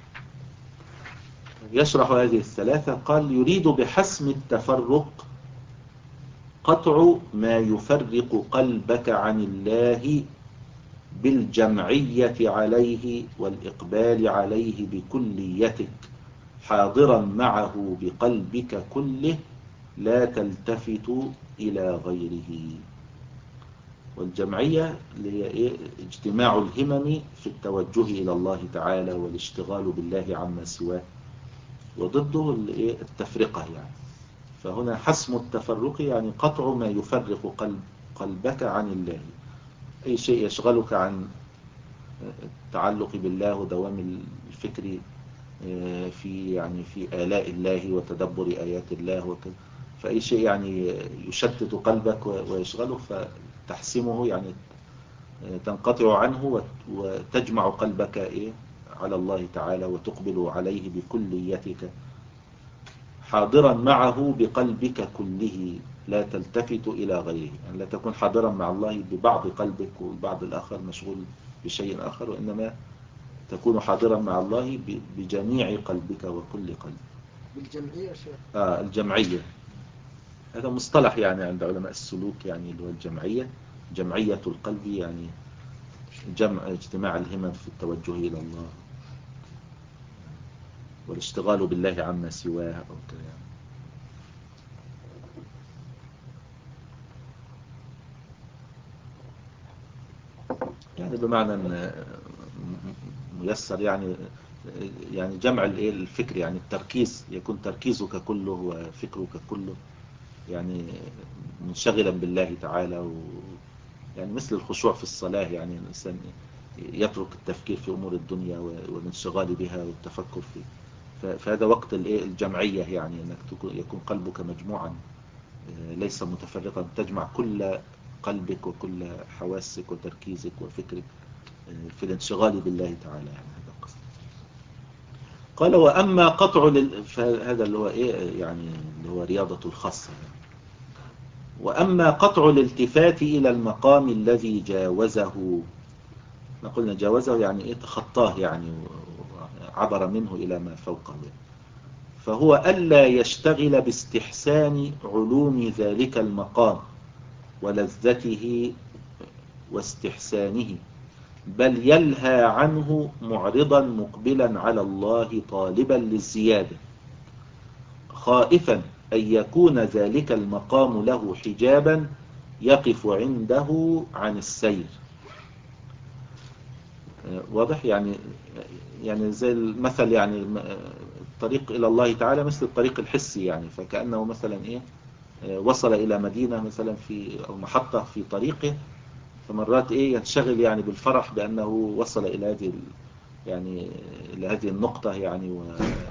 يشرح هذه الثلاثة. قال يريد بحسم التفرق قطع ما يفرق قلبك عن الله بالجمعية عليه والإقبال عليه بكليتك حاضرا معه بقلبك كله لا تلتفت إلى غيره. والجمعية اللي هي إيه؟ اجتماع الهمم في التوجه إلى الله تعالى والاشتغال بالله عما سواه، وضده التفرقة يعني. فهنا حسم التفرق يعني قطع ما يفرق قلب قلبك عن الله، أي شيء يشغلك عن التعلق بالله ودوام الفكر في يعني في آلاء الله وتدبر آيات الله وكذا. فأي شيء يعني يشتت قلبك ويشغله فتحسمه يعني تنقطع عنه وتجمع قلبك إيه على الله تعالى وتقبل عليه بكليتك حاضرا معه بقلبك كله لا تلتفت إلى غيره. يعني لا تكون حاضرا مع الله ببعض قلبك والبعض الآخر مشغول بشيء آخر، وإنما تكون حاضرا مع الله بجميع قلبك وكل قلب. بالجمعية شيخ. آه الجمعية هذا مصطلح يعني عند علماء السلوك، يعني اللي هو الجمعية، جمعية القلب يعني جمع اجتماع الهمم في التوجه إلى الله والاشتغال بالله عما سواه أو كده يعني. يعني بمعنى أن ميسر يعني يعني جمع الايه الفكر، يعني التركيز، يكون تركيزك كله وفكرك كله يعني منشغلا بالله تعالى، و يعني مثل الخشوع في الصلاة، يعني الإنسان يترك التفكير في أمور الدنيا والانشغال بها والتفكر في فهذا وقت الايه الجمعية، يعني انك يكون قلبك مجموعا ليس متفرقا، تجمع كل قلبك وكل حواسك وتركيزك وفكرك في الانشغال بالله تعالى، يعني هذا القصد. قال وأما قطع لل... فهذا اللي هو إيه يعني اللي هو رياضة الخاصة يعني. وأما قطع الالتفات إلى المقام الذي جاوزه، قلنا جاوزه يعني إيه تخطاه يعني وعبر منه إلى ما فوقه، فهو ألا يشتغل باستحسان علوم ذلك المقام ولذته واستحسانه، بل يلهى عنه معرضا مقبلا على الله طالبا للزيادة، خائفا أن يكون ذلك المقام له حجابا يقف عنده عن السير. واضح يعني يعني زي المثل، يعني الطريق إلى الله تعالى مثل الطريق الحسي، يعني فكأنه مثلا إيه وصل إلى مدينة مثلا في أو محطة في طريقه، فمرات إيه ينشغل يعني بالفرح بأنه وصل إلى هذه يعني إلى هذه النقطة يعني، و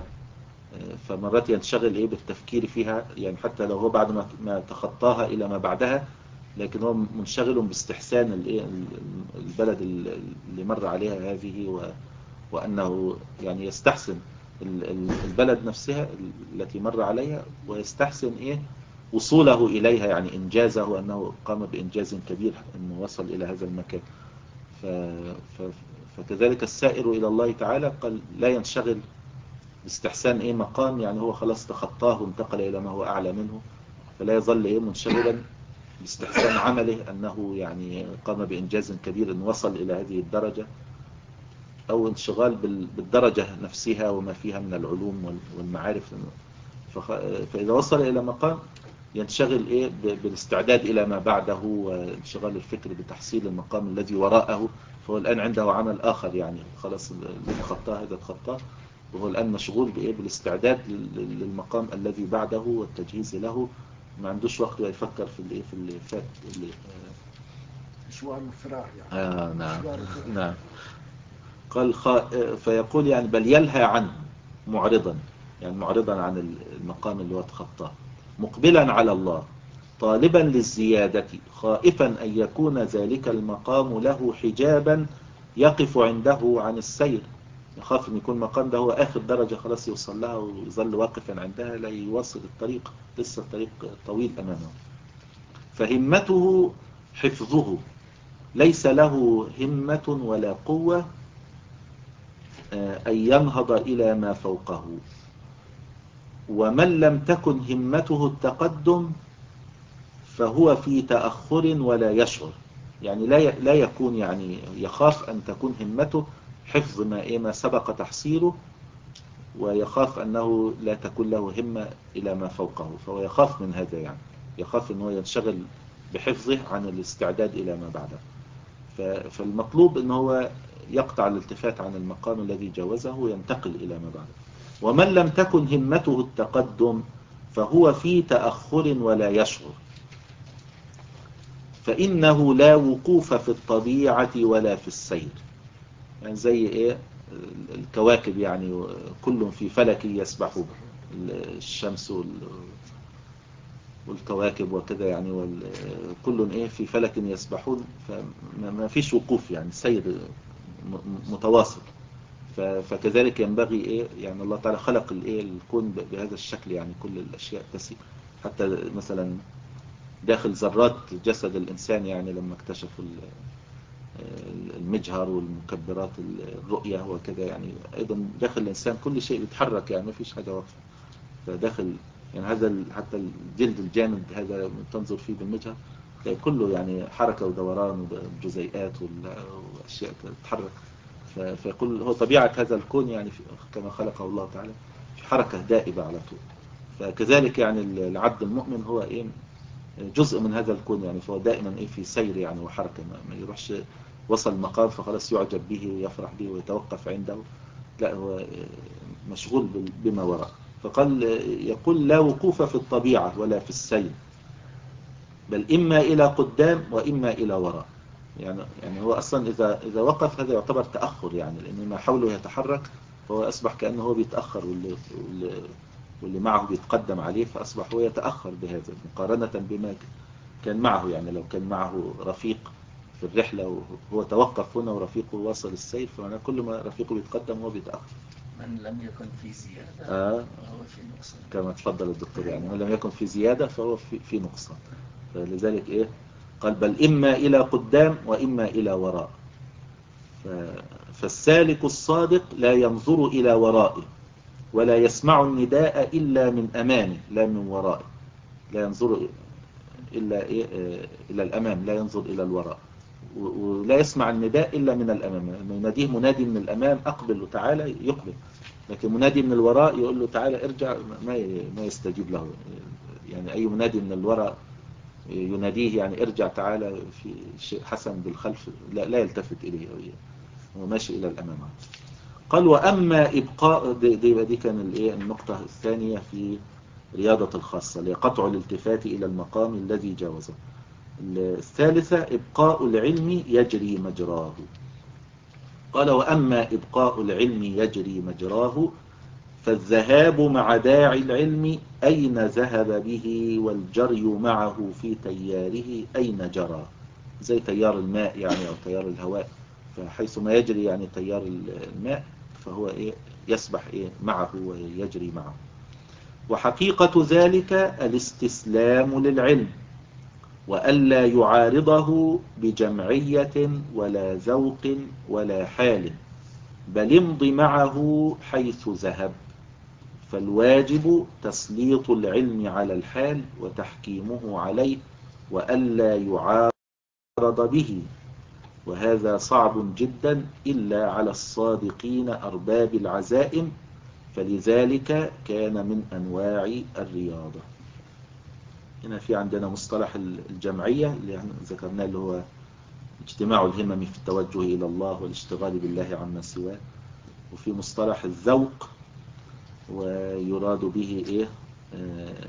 فمرات ينشغل إيه بالتفكير فيها، يعني حتى لو هو بعد ما ما تخطاها إلى ما بعدها، لكن هو منشغل باستحسان الإيه البلد اللي مر عليها هذه، و وأنه يعني يستحسن البلد نفسها التي مر عليها، ويستحسن إيه وصوله إليها، يعني إنجازه، أنه قام بإنجاز كبير أنه وصل إلى هذا المكان. ف... ف... فكذلك السائر إلى الله تعالى قال لا ينشغل باستحسان إيه مقام، يعني هو خلاص تخطاه وانتقل إلى ما هو أعلى منه، فلا يظل إيه منشغلا باستحسان عمله أنه يعني قام بإنجاز كبير أن وصل إلى هذه الدرجة، أو انشغال بالدرجة نفسها وما فيها من العلوم والمعارف. فإذا وصل إلى مقام ينشغل إيه بالاستعداد إلى ما بعده، وانشغال الفكر بتحصيل المقام الذي وراءه، فهو الآن عنده عمل آخر، يعني خلاص اللي تخطاه هذا تخطاه، وهو الآن مشغول بإيه بالاستعداد للمقام الذي بعده والتجهيز له، ما عندوش وقت يفكر في اللي في اللي فات اللي مشوار الفراغ يعني. آه نعم نعم. قال خ... فيقول يعني بل يلهى عنه معرضا، يعني معرضا عن المقام اللي هو تخطاه، مقبلا على الله طالبا للزيادة، خائفا أن يكون ذلك المقام له حجابا يقف عنده عن السير، يخاف أن يكون المقام ده هو آخر درجة خلاص يوصل لها ويظل واقفا عندها لا يواصل الطريق، لسه الطريق طويل أمامه. فهمته حفظه، ليس له همة ولا قوة أن ينهض إلى ما فوقه. ومن لم تكن همته التقدم فهو في تأخر ولا يشعر، يعني لا لا يكون يعني يخاف أن تكون همته حفظ ما إيه ما سبق تحصيله، ويخاف أنه لا تكون له همة إلى ما فوقه، فهو يخاف من هذا، يعني يخاف أنه ينشغل بحفظه عن الاستعداد إلى ما بعده. فالمطلوب أنه هو يقطع الالتفات عن المقام الذي جاوزه وينتقل إلى ما بعده. ومن لم تكن همته التقدم فهو في تأخر ولا يشعر، فإنه لا وقوف في الطبيعة ولا في السير، يعني زي إيه الكواكب، يعني كل في فلك يسبحون، الشمس والكواكب وكذا يعني، وكل إيه في فلك يسبحون، فما فيش وقوف، يعني سير متواصل. فكذلك ينبغي إيه يعني الله تعالى خلق الإيه الكون بهذا الشكل، يعني كل الأشياء تسير، حتى مثلا داخل ذرات جسد الإنسان، يعني لما اكتشفوا المجهر والمكبرات الرؤية وكذا، يعني أيضا داخل الإنسان كل شيء بيتحرك، يعني ما فيش حاجة واقفة. فداخل يعني هذا حتى الجلد الجامد هذا لما تنظر فيه بالمجهر كله يعني حركة ودوران وجزيئات وأشياء تتحرك. فيقول هو طبيعة هذا الكون يعني كما خلقه الله تعالى في حركة دائبة على طول. فكذلك يعني العبد المؤمن هو إيه جزء من هذا الكون يعني، فهو دائما إيه في سير يعني وحركة، ما يروحش وصل مقام فخلاص يعجب به ويفرح به ويتوقف عنده، لا هو مشغول بما وراء. فقال يقول لا وقوف في الطبيعة ولا في السير، بل إما إلى قدام وإما إلى وراء. يعني يعني هو أصلا إذا إذا وقف هذا يعتبر تأخر يعني، لأن ما حوله يتحرك فهو أصبح كأنه هو بيتأخر واللي, واللي, واللي معه بيتقدم عليه، فأصبح هو يتأخر بهذا مقارنة بما كان معه. يعني لو كان معه رفيق في الرحلة وهو توقف هنا ورفيقه واصل السير، فمعناه كل ما رفيقه بيتقدم هو بيتأخر. من لم يكن في زيادة آه فهو في نقصان. كما تفضل الدكتور، يعني من لم يكن في زيادة فهو في, في نقصان. فلذلك إيه قال بل إما إلى قدام وإما إلى وراء. فالسالك الصادق لا ينظر إلى ورائه ولا يسمع النداء إلا من أمامه لا من ورائه. لا ينظر إلا إيه إلى الأمام، لا ينظر إلى الوراء، ولا يسمع النداء إلا من الأمام. يناديه منادي من الأمام أقبل وتعالى يقبل، لكن منادي من الوراء يقول له تعالى ارجع ما ما يستجيب له. يعني أي منادي من الوراء يناديه يعني ارجع تعالى في شيء حسن بالخلف لا, لا يلتفت إليه، هو ماشي إلى الأمام. قال وأما إبقاء دي, دي, دي كان الإيه النقطة الثانية في رياضة الخاصة لقطع الالتفات إلى المقام الذي جاوزه. الثالثة إبقاء العلم يجري مجراه. قال وأما إبقاء العلم يجري مجراه فالذهاب مع داعي العلم أين ذهب به والجري معه في تياره أين جرى. زي تيار الماء يعني أو تيار الهواء، فحيث ما يجري يعني تيار الماء فهو إيه يسبح إيه معه ويجري معه. وحقيقة ذلك الاستسلام للعلم وألا يعارضه بجمعية ولا ذوق ولا حال، بل امض معه حيث ذهب. فالواجب تسليط العلم على الحال وتحكيمه عليه وألا يعارض به، وهذا صعب جدا إلا على الصادقين أرباب العزائم، فلذلك كان من أنواع الرياضة. هنا في عندنا مصطلح الجمعية اللي ذكرناه اللي هو اجتماع الهمم في التوجه إلى الله والاشتغال بالله عما سواه. وفي مصطلح الذوق ويراد به إيه آه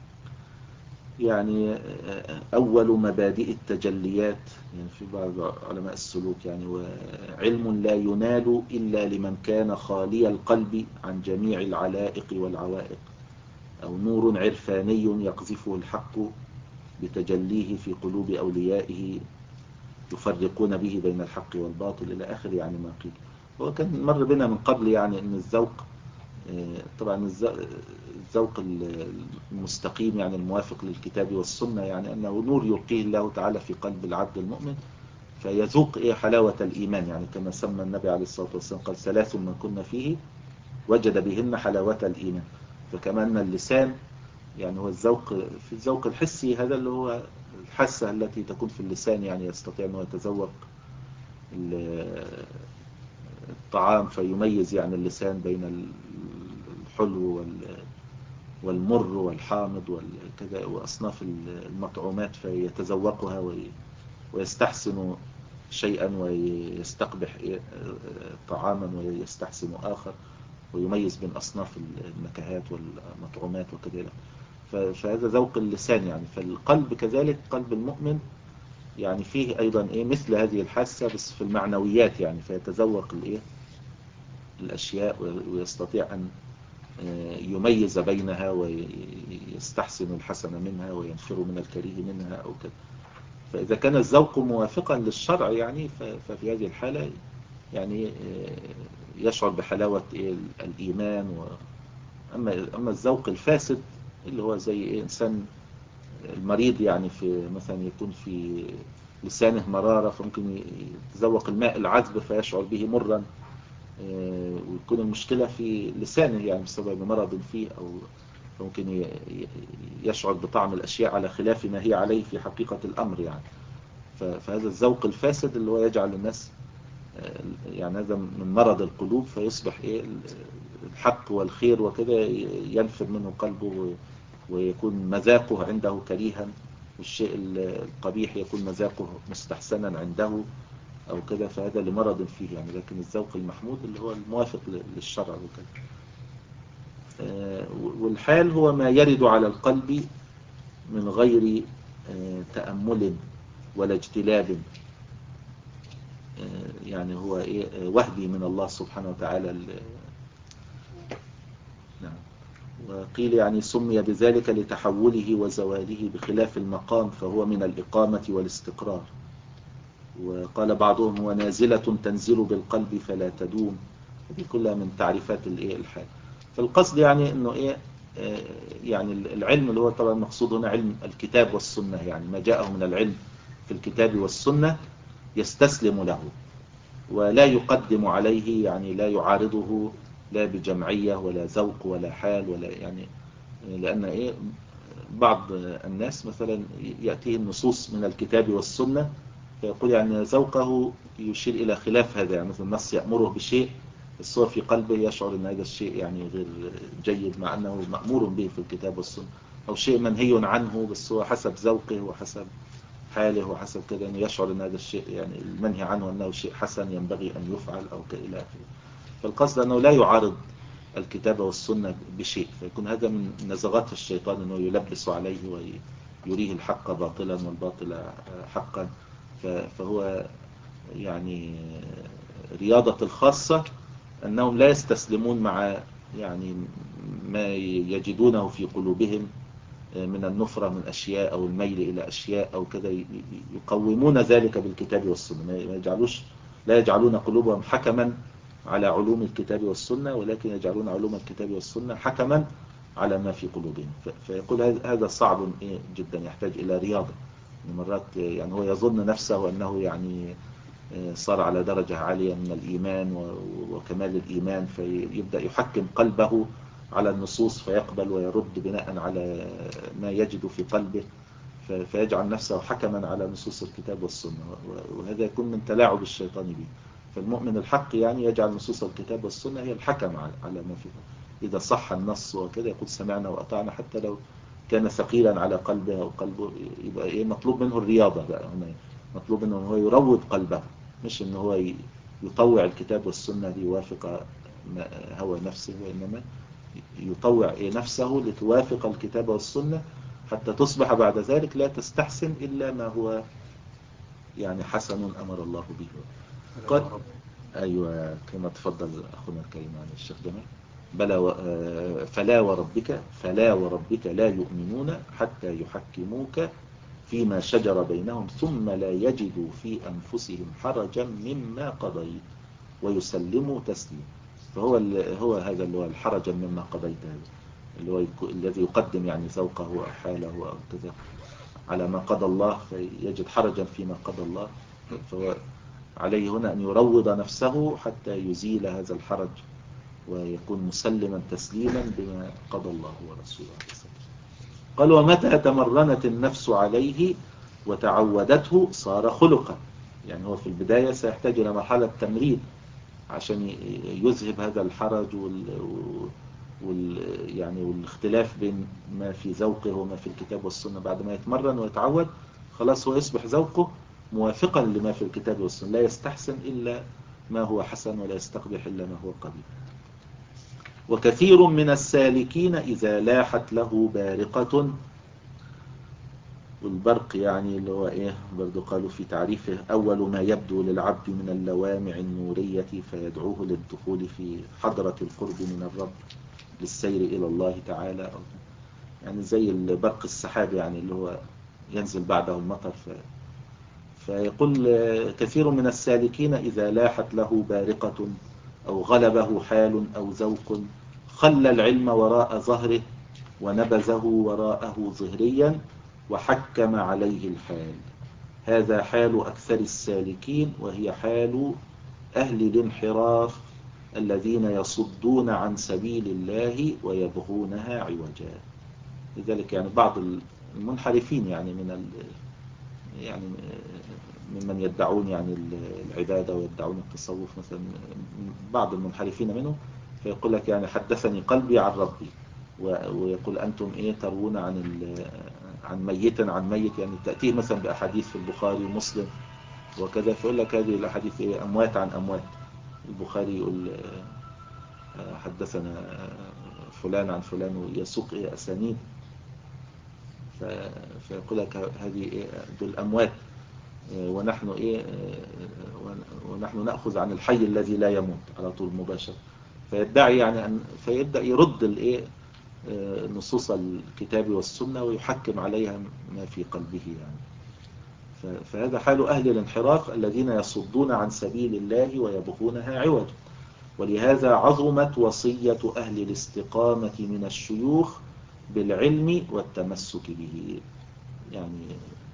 يعني آه أول مبادئ التجليات يعني في بعض علماء السلوك يعني، وعلم لا ينال إلا لمن كان خالي القلب عن جميع العلائق والعوائق، أو نور عرفاني يقذفه الحق بتجليه في قلوب أوليائه يفرقون به بين الحق والباطل إلى آخر يعني ما قيل. هو كان مر بنا من قبل يعني أن الذوق طبعا الذوق المستقيم يعني الموافق للكتاب والسنة يعني أنه نور يلقيه الله تعالى في قلب العبد المؤمن فيذوق إيه حلاوة الإيمان، يعني كما سمى النبي عليه الصلاة والسلام قال ثلاث من كنا فيه وجد بهن حلاوة الإيمان. فكما أن اللسان يعني هو الذوق في الذوق الحسي هذا اللي هو الحاسة التي تكون في اللسان، يعني يستطيع أنه يتذوق الطعام فيميز يعني اللسان بين الحلو والمر والحامض والكذا وأصناف المطعومات فيتذوقها ويستحسن شيئا ويستقبح طعاما ويستحسن آخر ويميز بين أصناف النكهات والمطعومات وكذا. فهذا ذوق اللسان يعني. فالقلب كذلك قلب المؤمن يعني فيه أيضا إيه مثل هذه الحاسة بس في المعنويات يعني، فيتذوق الإيه الأشياء ويستطيع أن يميز بينها ويستحسن الحسن منها وينفر من الكريه منها أو كذا. فإذا كان الذوق موافقا للشرع يعني ففي هذه الحالة يعني يشعر بحلاوة الإيمان. و أما أما الذوق الفاسد اللي هو زي إنسان المريض يعني في مثلا يكون في لسانه مرارة فممكن يتذوق الماء العذب فيشعر به مرا، ويكون المشكلة في لسانه يعني بسبب مرض فيه أو ممكن ي- ي- يشعر بطعم الأشياء على خلاف ما هي عليه في حقيقة الأمر يعني. ف- فهذا الذوق الفاسد اللي هو يجعل الناس آه، يعني هذا من مرض القلوب، فيصبح إيه الحق والخير وكده ينفر منه قلبه، و- ويكون مذاقه عنده كريها، والشيء القبيح يكون مذاقه مستحسنا عنده أو كده، فهذا لمرض فيه يعني. لكن الذوق المحمود اللي هو الموافق للشرع وكده. آه، والحال هو ما يرد على القلب من غير آه، تأمل ولا اجتلاب، آه، يعني هو إيه آه، وهدي من الله سبحانه وتعالى ال- نعم. وقيل يعني سمي بذلك لتحوله وزواله بخلاف المقام، فهو من الإقامة والاستقرار. وقال بعضهم هو نازلة تنزل بالقلب فلا تدوم. دي كلها من تعريفات الايه الحال. فالقصد يعني انه ايه آه، يعني العلم اللي هو طبعا المقصود هنا علم الكتاب والسنة، يعني ما جاءه من العلم في الكتاب والسنة يستسلم له ولا يقدم عليه، يعني لا يعارضه لا بجمعية ولا ذوق ولا حال ولا يعني. لأن إيه بعض الناس مثلا يأتيه النصوص من الكتاب والسنة فيقول يعني ذوقه يشير إلى خلاف هذا، يعني مثل النص يأمره بشيء بس هو في قلبه يشعر أن هذا الشيء يعني غير جيد مع أنه مأمور به في الكتاب والسنة، أو شيء منهي عنه بس هو حسب ذوقه وحسب حاله وحسب كده أنه يشعر أن هذا الشيء يعني المنهي عنه أنه شيء حسن ينبغي أن يفعل أو كإلى آخره. فالقصد أنه لا يعارض الكتاب والسنة بشيء، فيكون هذا من نزغات الشيطان أنه يلبس عليه ويريه الحق باطلا والباطل حقا. فهو يعني رياضة الخاصة أنهم لا يستسلمون مع يعني ما يجدونه في قلوبهم من النفرة من أشياء أو الميل إلى أشياء أو كذا، يقومون ذلك بالكتاب والسنة، ما يجعلوش لا يجعلون قلوبهم حكما على علوم الكتاب والسنة، ولكن يجعلون علوم الكتاب والسنة حكما على ما في قلوبهم. فيقول هذا صعب جدا يحتاج إلى رياضة. مرات يعني هو يظن نفسه أنه يعني صار على درجة عالية من الإيمان وكمال الإيمان، فيبدأ يحكم قلبه على النصوص فيقبل ويرد بناء على ما يجد في قلبه، فيجعل نفسه حكما على نصوص الكتاب والسنة، وهذا يكون من تلاعب الشيطان به. فالمؤمن الحق يعني يجعل نصوص الكتاب والسنة هي الحكم على ما فيه. إذا صح النص وكذا يقول سمعنا وأطعنا، حتى لو كان ثقيلا على قلبه أو قلبه، يبقى إيه مطلوب منه الرياضة بقى هنا، مطلوب منه هو يروض قلبه، مش إن هو يطوع الكتاب والسنة ليوافق هوى نفسه، وإنما يطوع نفسه لتوافق الكتاب والسنة حتى تصبح بعد ذلك لا تستحسن إلا ما هو يعني حسن أمر الله به. قال أيوة كما تفضل أخونا الكريم عن الشيخ جمال. بلى و... فلا وربك فلا وربك لا يؤمنون حتى يحكموك فيما شجر بينهم ثم لا يجدوا في أنفسهم حرجا مما قضيت ويسلموا تسليما. فهو ال... هو هذا اللي هو الحرجا مما قضيت، هذا اللي هو يك... الذي يقدم يعني ذوقه أو حاله أو كذا على ما قضى الله فيجد حرجا فيما قضى الله. فهو عليه هنا أن يروض نفسه حتى يزيل هذا الحرج ويكون مسلما تسليما بما قضى الله ورسوله عليه الصلاة. قال ومتى تمرنت النفس عليه وتعودته صار خلقا. يعني هو في البداية سيحتاج إلى مرحلة تمرين عشان يذهب هذا الحرج وال, وال يعني والاختلاف بين ما في ذوقه وما في الكتاب والسنة. بعد ما يتمرن ويتعود خلاص هو يصبح ذوقه موافقا لما في الكتاب والسنة، لا يستحسن إلا ما هو حسن ولا يستقبح إلا ما هو قبيح. وكثير من السالكين إذا لاحت له بارقة، والبرق يعني اللي هو إيه برضو قالوا في تعريفه أول ما يبدو للعبد من اللوامع النورية فيدعوه للدخول في حضرة القرب من الرب للسير إلى الله تعالى، يعني زي البرق السحاب يعني اللي هو ينزل بعده المطر. ف... فيقول كثير من السالكين إذا لاحت له بارقة أو غلبه حال أو ذوق خلى العلم وراء ظهره ونبذه وراءه ظهريا وحكم عليه الحال. هذا حال أكثر السالكين وهي حال أهل الانحراف الذين يصدون عن سبيل الله ويبغونها عوجا. لذلك يعني بعض المنحرفين يعني من ال يعني ممن يدعون يعني العبادة ويدعون التصوف مثلا، بعض المنحرفين منه فيقول لك يعني حدثني قلبي عن ربي، ويقول أنتم إيه تروون عن عن ميت عن ميت، يعني تأتيه مثلا بأحاديث في البخاري ومسلم وكذا، فيقول لك هذه الأحاديث إيه أموات عن أموات. البخاري يقول حدثنا فلان عن فلان ويسوق إيه أسانيد، فيقول لك هذه إيه دول أموات، ونحن إيه ونحن نأخذ عن الحي الذي لا يموت على طول مباشرة. فيدعي يعني أن فيبدأ يرد الإيه نصوص الكتاب والسنة ويحكم عليها ما في قلبه يعني. فهذا حال أهل الانحراف الذين يصدون عن سبيل الله ويبغونها عوج. ولهذا عظمت وصية أهل الاستقامة من الشيوخ بالعلم والتمسك به. يعني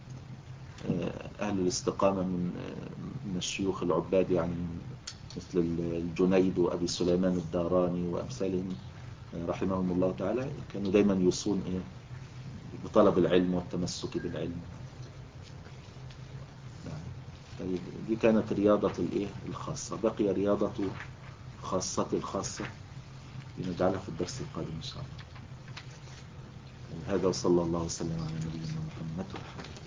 أهل الاستقامة من من الشيوخ العباد يعني مثل الجنيد وأبي سليمان الداراني وأمثالهم رحمهم الله تعالى، كانوا دايما يوصون إيه بطلب العلم والتمسك بالعلم. طيب دي كانت رياضة الإيه الخاصة. بقي رياضة خاصة الخاصة لنجعلها في الدرس القادم إن شاء الله. هذا وصلى الله وسلم على نبينا محمد.